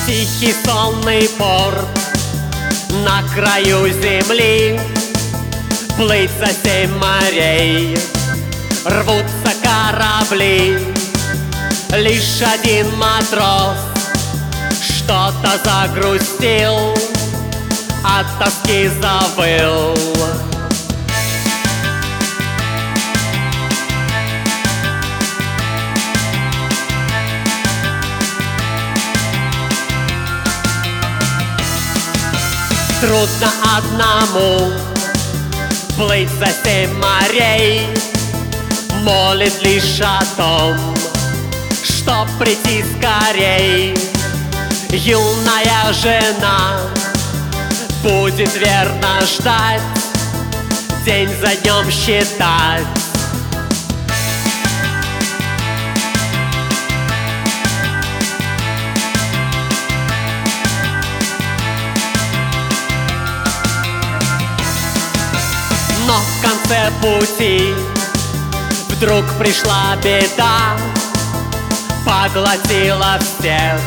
Тихий сонный порт на краю земли, плыть за 7 морей рвутся корабли. Лишь один матрос что-то загрустил, от тоски завыл. Трудно одному плыть за 7 морей, молит лишь о том, чтоб прийти скорей. Юная жена будет верно ждать, день за днем считать. Но в конце пути вдруг пришла беда, поглотила всех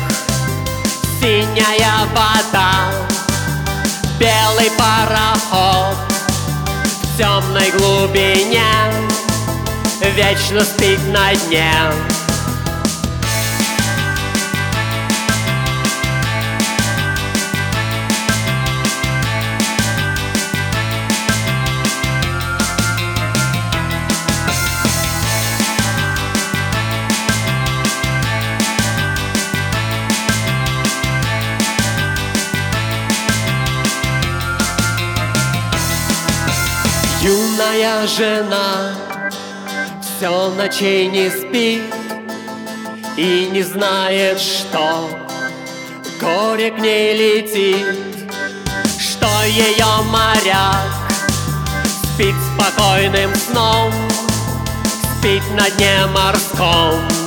синяя вода. Белый пароход в темной глубине вечно спит на дне. Юная жена все ночей не спит и не знает, что горе к ней летит, что ее моряк спит спокойным сном, спит на дне морском.